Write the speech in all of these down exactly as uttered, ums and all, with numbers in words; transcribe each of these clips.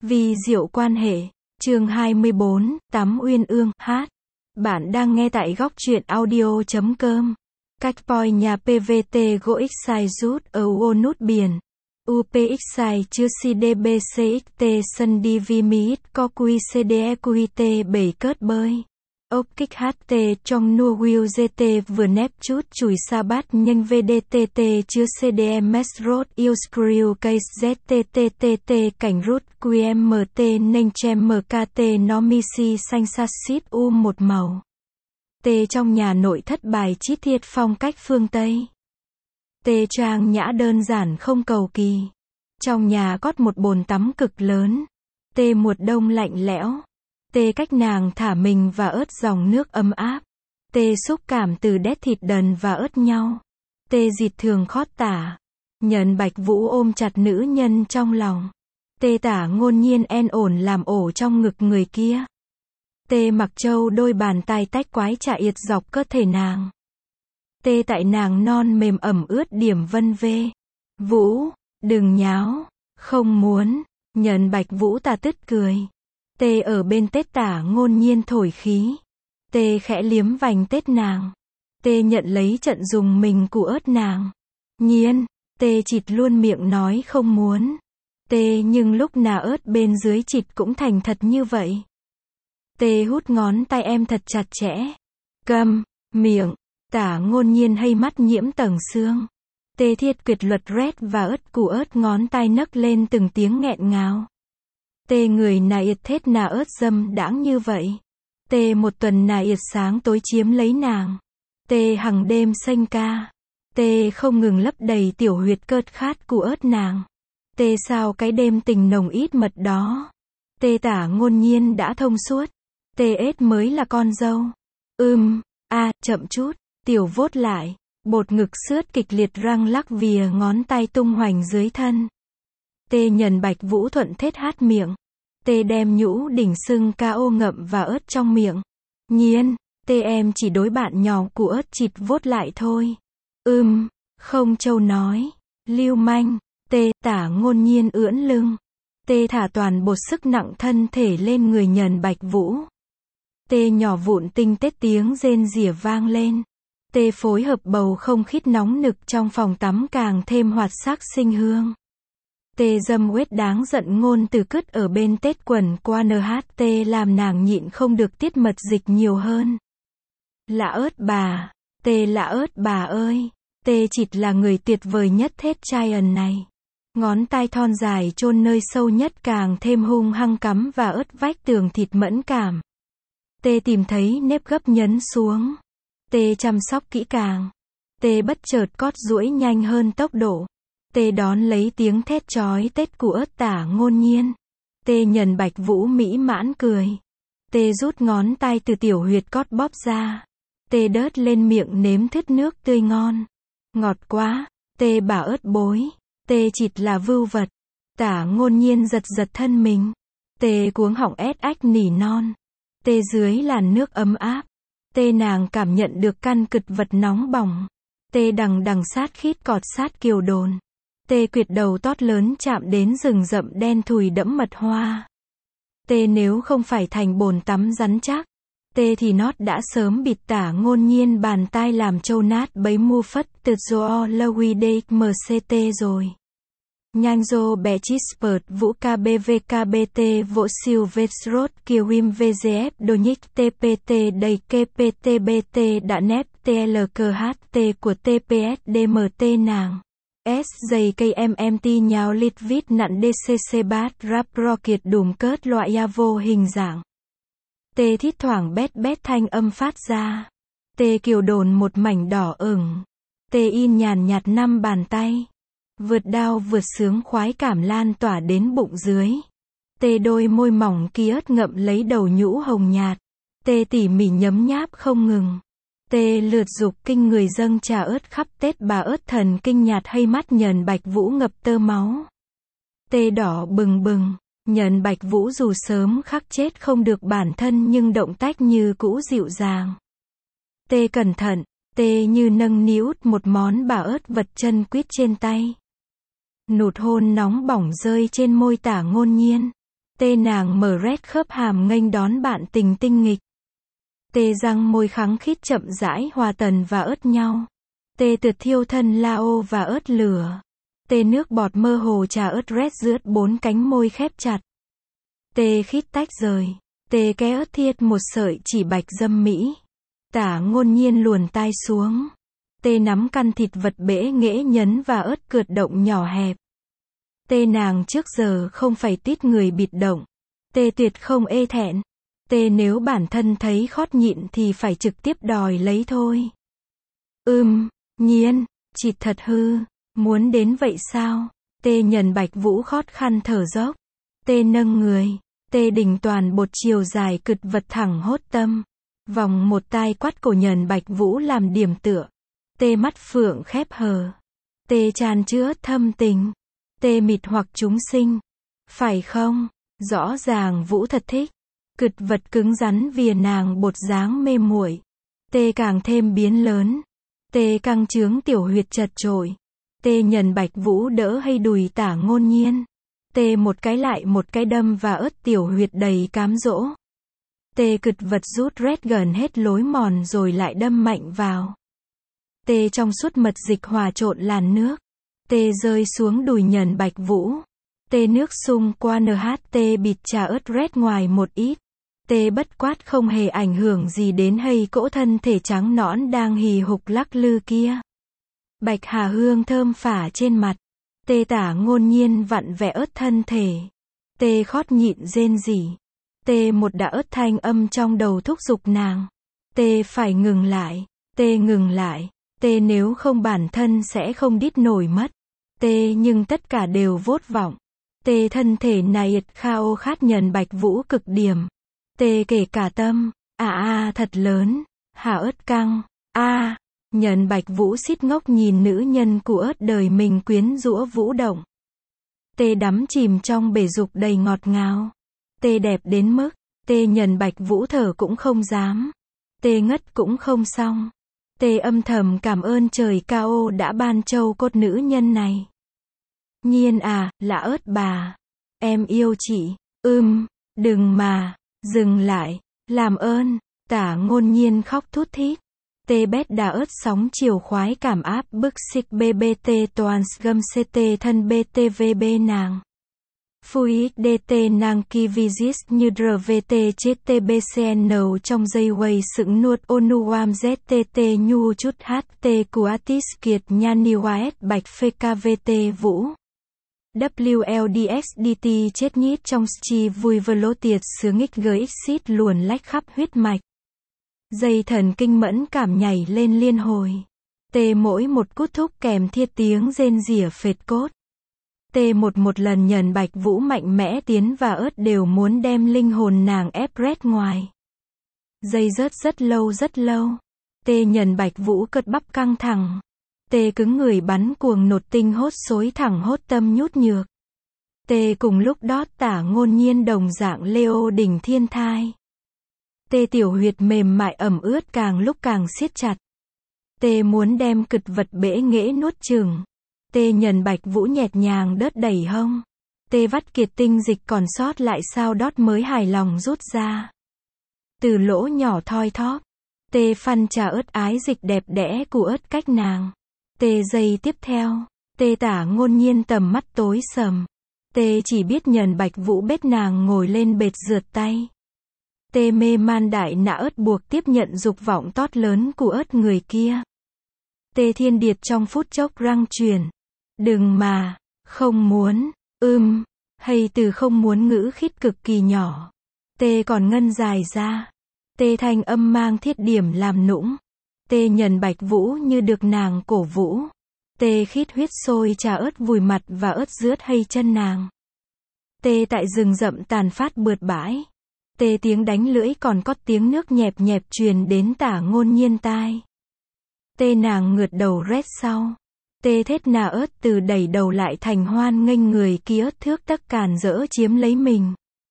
Vi diệu quan hệ. Chương hai mươi bốn, Tắm Uyên Ương, hát. Bạn đang nghe tại góc truyện audio chấm com. Cách poi nhà pê vê tê gỗ Xài rút ở ô nút biển. u pê ích Xài chưa xê đê bê xê ích tê sân đi vi mi ít co quy xê đê e quy tê bảy cớt bơi. Ốc kích hát tê trong nua wheel giê tê vừa nép chút chùi sa bát nhanh vê đê tê tê chưa xê đê em ét road yêu screw case zét tê tê tê tê cảnh rút quy em em tê nênh chem em ca tê nó mi si xanh sát xít u một màu. Tê trong nhà nội thất bài chi tiết phong cách phương Tây. Tê trang nhã đơn giản không cầu kỳ. Trong nhà có một bồn tắm cực lớn. Tê mùa đông lạnh lẽo. Tê cách nàng thả mình và ớt dòng nước ấm áp. Tê xúc cảm từ đét thịt đần và ớt nhau. Tê dịt thường khót tả. Nhẫn Bạch Vũ ôm chặt nữ nhân trong lòng. Tê tả ngôn nhiên en ổn làm ổ trong ngực người kia. Tê mặc trâu đôi bàn tay tách quái chạ yệt dọc cơ thể nàng. Tê tại nàng non mềm ẩm ướt điểm vân vê. Vũ, đừng nháo, không muốn. Nhẫn Bạch Vũ tà tứt cười. Tê ở bên tết tả ngôn nhiên thổi khí. Tê khẽ liếm vành tết nàng. Tê nhận lấy trận dùng mình của ớt nàng. Nhiên, tê chịt luôn miệng nói không muốn. Tê nhưng lúc nào ớt bên dưới chịt cũng thành thật như vậy. Tê hút ngón tay em thật chặt chẽ. Câm, miệng, tả ngôn nhiên hay mắt nhiễm tầng xương. Tê thiết quyệt luật rét và ớt củ ớt ngón tay nấc lên từng tiếng nghẹn ngào. Tê người nà yệt thết nà ớt dâm đãng như vậy. Tê một tuần nà yệt sáng tối chiếm lấy nàng. Tê hằng đêm xanh ca. Tê không ngừng lấp đầy tiểu huyệt cợt khát của ớt nàng. Tê sao cái đêm tình nồng ít mật đó. Tê tả ngôn nhiên đã thông suốt. Tê ết mới là con dâu. Ưm, a à, chậm chút, tiểu vốt lại. Bột ngực sướt kịch liệt răng lắc vìa ngón tay tung hoành dưới thân. Tê Nhẫn Bạch Vũ thuận thết hát miệng. Tê đem nhũ đỉnh sưng ca ô ngậm và ớt trong miệng. Nhiên, tê em chỉ đối bạn nhỏ của ớt chịt vốt lại thôi. Ưm, không châu nói. Lưu manh, tê tả ngôn nhiên ưỡn lưng. Tê thả toàn bột sức nặng thân thể lên người Nhẫn Bạch Vũ. Tê nhỏ vụn tinh tết tiếng rên rỉa vang lên. Tê phối hợp bầu không khí nóng nực trong phòng tắm càng thêm hoạt sắc sinh hương. Tê dâm uết đáng giận ngôn từ cứt ở bên tết quần qua en hát tê làm nàng nhịn không được tiết mật dịch nhiều hơn. Lạ ớt bà, tê lạ ớt bà ơi, tê chịt là người tuyệt vời nhất thết trai ẩn này. Ngón tay thon dài chôn nơi sâu nhất càng thêm hung hăng cắm và ớt vách tường thịt mẫn cảm. Tê tìm thấy nếp gấp nhấn xuống. Tê chăm sóc kỹ càng. Tê bất chợt cót duỗi nhanh hơn tốc độ. Tê đón lấy tiếng thét chói tết của ớt tả ngôn nhiên. Tê Nhẫn Bạch Vũ mỹ mãn cười. Tê rút ngón tay từ tiểu huyệt cót bóp ra. Tê đớt lên miệng nếm thứt nước tươi ngon. Ngọt quá. Tê bà ớt bối. Tê chịt là vưu vật. Tả ngôn nhiên giật giật thân mình. Tê cuống họng ét ách nỉ non. Tê dưới làn nước ấm áp. Tê nàng cảm nhận được căn cực vật nóng bỏng. Tê đằng đằng sát khít cọt sát kiều đồn. Tê quyệt đầu tót lớn chạm đến rừng rậm đen thùi đẫm mật hoa. Tê nếu không phải thành bồn tắm rắn chắc. Tê thì nót đã sớm bịt tả ngôn nhiên bàn tay làm trâu nát bấy mua phất từ do Louis de mct rồi. Nhanh dô bè chít spurt vũ kbv kbt vỗ siêu vết rốt kiều im vgf đồ nhích tpt đầy kptbt đã nép tlkht của tpsdmt nàng. S dày cây mmt nhào lít vít nặn dcc bát rap rocket đùm cớt loại ya vô hình dạng. Tê thít thoảng bét bét thanh âm phát ra. Tê kiều đồn một mảnh đỏ ửng. Tê in nhàn nhạt năm bàn tay. Vượt đau vượt sướng khoái cảm lan tỏa đến bụng dưới. Tê đôi môi mỏng kia ớt ngậm lấy đầu nhũ hồng nhạt. Tê tỉ mỉ nhấm nháp không ngừng. Tê lượt dục kinh người dâng trà ớt khắp tết bà ớt thần kinh nhạt hay mắt Nhẫn Bạch Vũ ngập tơ máu. Tê đỏ bừng bừng. Nhẫn Bạch Vũ dù sớm khắc chết không được bản thân nhưng động tác như cũ dịu dàng. Tê cẩn thận. Tê như nâng niu một món bà ớt vật chân quýt trên tay. Nụt hôn nóng bỏng rơi trên môi tả ngôn nhiên. Tê nàng mở rét khớp hàm nghênh đón bạn tình tinh nghịch. Tê răng môi khắng khít chậm rãi hòa tần và ớt nhau. Tê tượt thiêu thân lao và ớt lửa. Tê nước bọt mơ hồ trà ớt rét rướt bốn cánh môi khép chặt. Tê khít tách rời. Tê ké ớt thiết một sợi chỉ bạch dâm mỹ. Tả ngôn nhiên luồn tai xuống. Tê nắm căn thịt vật bể nghễ nhấn và ớt cượt động nhỏ hẹp. Tê nàng trước giờ không phải tít người bịt động. Tê tuyệt không ê thẹn. Tê nếu bản thân thấy khót nhịn thì phải trực tiếp đòi lấy thôi. Ưm, nhiên, chịt thật hư, muốn đến vậy sao? Tê nhần bạch vũ khót khăn thở dốc. Tê nâng người. Tê đình toàn bột chiều dài cực vật thẳng hốt tâm. Vòng một tai quát cổ nhần bạch vũ làm điểm tựa. Tê mắt phượng khép hờ. Tê tràn chứa thâm tình. Tê mịt hoặc chúng sinh. Phải không? Rõ ràng vũ thật thích. Cực vật cứng rắn vìa nàng bột dáng mê muội. Tê càng thêm biến lớn. Tê căng trướng tiểu huyệt chật trội. Tê nhần bạch vũ đỡ hay đùi tả ngôn nhiên. Tê một cái lại một cái đâm và ớt tiểu huyệt đầy cám dỗ. Tê cực vật rút rét gần hết lối mòn rồi lại đâm mạnh vào. Tê trong suốt mật dịch hòa trộn làn nước. Tê rơi xuống đùi nhần bạch vũ. Tê nước xung qua en hát tê bịt trà ớt rét ngoài một ít. Tê bất quát không hề ảnh hưởng gì đến hay cỗ thân thể trắng nõn đang hì hục lắc lư kia. Bạch hà hương thơm phả trên mặt. Tê tả ngôn nhiên vặn vẹ ớt thân thể. Tê khót nhịn rên rỉ. Tê một đã ớt thanh âm trong đầu thúc giục nàng. Tê phải ngừng lại. Tê ngừng lại. Tê nếu không bản thân sẽ không đít nổi mất. Tê nhưng tất cả đều vốt vọng. Tê thân thể này khao khát nhần bạch vũ cực điểm. Tê kể cả tâm. À à thật lớn. Hả ớt căng. À. Nhần bạch vũ xít ngốc nhìn nữ nhân của ớt đời mình quyến rũ vũ động. Tê đắm chìm trong bể dục đầy ngọt ngào. Tê đẹp đến mức. Tê nhần bạch vũ thở cũng không dám. Tê ngất cũng không xong. Tê âm thầm cảm ơn trời cao đã ban châu cốt nữ nhân này. Nhiên à, là ớt bà. Em yêu chị. Ưm, đừng mà. Dừng lại. Làm ơn. Tả ngôn nhiên khóc thút thít. Tê bét đà ớt sóng chiều khoái cảm áp bức xích bê bê tê toàn gâm xê tê thân bê tê vê bê nàng. Phuít đê tê nàng kỳ vizis như rờ vê tê chết tê bê xê en nầu trong dây quay sững nuốt onuam zét tê tê nhu chút hát tê của atis kiệt nhani waet bạch phê ca vê tê vũ. vê lờ đê ích đê tê chết nhít trong chi vui vơ lỗ tiệt sướng ích gx xít luồn lách khắp huyết mạch. Dây thần kinh mẫn cảm nhảy lên liên hồi. Tê mỗi một cút thúc kèm thiết tiếng rên rỉa phệt cốt. Tê một một lần nhần bạch vũ mạnh mẽ tiến và ớt đều muốn đem linh hồn nàng ép rét ngoài. Dây rớt rất lâu rất lâu. Tê nhần bạch vũ cất bắp căng thẳng. Tê cứng người bắn cuồng nột tinh hốt xối thẳng hốt tâm nhút nhược. Tê cùng lúc đó tả ngôn nhiên đồng dạng Leo đỉnh thiên thai. Tê tiểu huyệt mềm mại ẩm ướt càng lúc càng siết chặt. Tê muốn đem cực vật bể nghễ nuốt chửng. Tê nhần bạch vũ nhẹt nhàng đớt đẩy hông. Tê vắt kiệt tinh dịch còn sót lại sao đót mới hài lòng rút ra. Từ lỗ nhỏ thoi thóp. Tê phăn trà ớt ái dịch đẹp đẽ của ớt cách nàng. Tê giây tiếp theo. Tê tả ngôn nhiên tầm mắt tối sầm. Tê chỉ biết nhần bạch vũ bết nàng ngồi lên bệt rượt tay. Tê mê man đại nã ớt buộc tiếp nhận dục vọng tót lớn của ớt người kia. Tê thiên điệt trong phút chốc răng truyền. Đừng mà, không muốn, ưm, hay từ không muốn ngữ khít cực kỳ nhỏ. Tê còn ngân dài ra. Tê thanh âm mang thiết điểm làm nũng. Tê nhần bạch vũ như được nàng cổ vũ. Tê khít huyết sôi trà ớt vùi mặt và ớt rướt hay chân nàng. Tê tại rừng rậm tàn phát bượt bãi. Tê tiếng đánh lưỡi còn có tiếng nước nhẹp nhẹp truyền đến tả ngôn nhiên tai. Tê nàng ngượt đầu rét sau. Tê thết nà ớt từ đẩy đầu lại thành hoan nghênh người kia ớt thước tắc càn rỡ chiếm lấy mình.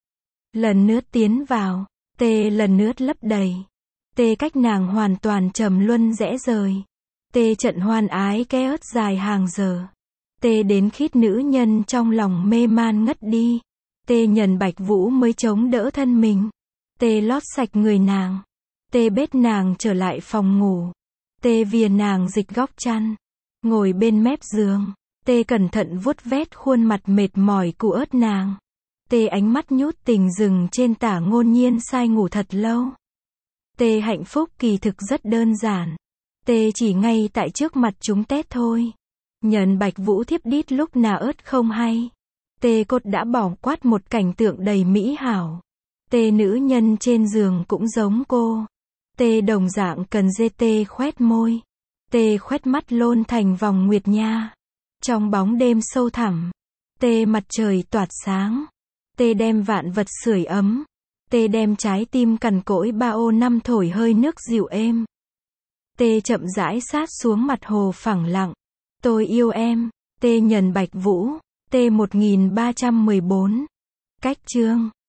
Lần nước tiến vào. Tê lần nước lấp đầy. Tê cách nàng hoàn toàn trầm luân rẽ rời. Tê trận hoan ái ke ớt dài hàng giờ. Tê đến khít nữ nhân trong lòng mê man ngất đi. Tê Nhần Bạch Vũ mới chống đỡ thân mình. Tê lót sạch người nàng. Tê bết nàng trở lại phòng ngủ. Tê vìa nàng dịch góc chăn. Ngồi bên mép giường. Tê cẩn thận vuốt vét khuôn mặt mệt mỏi của ớt nàng. Tê ánh mắt nhút tình dừng trên Tả Ngôn Nhiên sai ngủ thật lâu. Tê hạnh phúc kỳ thực rất đơn giản. Tê chỉ ngay tại trước mặt chúng tét thôi. Nhần Bạch Vũ thiếp đít lúc nào ớt không hay. Tê cốt đã bỏ quát một cảnh tượng đầy mỹ hảo. Tê nữ nhân trên giường cũng giống cô. Tê đồng dạng cần dê tê khoét môi. Tê khoét mắt lôn thành vòng nguyệt nha. Trong bóng đêm sâu thẳm. Tê mặt trời toạt sáng. Tê đem vạn vật sưởi ấm. Tê đem trái tim cằn cỗi ba ô năm thổi hơi nước dịu êm. Tê chậm rãi sát xuống mặt hồ phẳng lặng. Tôi yêu em. Tê Nhần Bạch Vũ. T một nghìn ba trăm mười bốn. Cách chương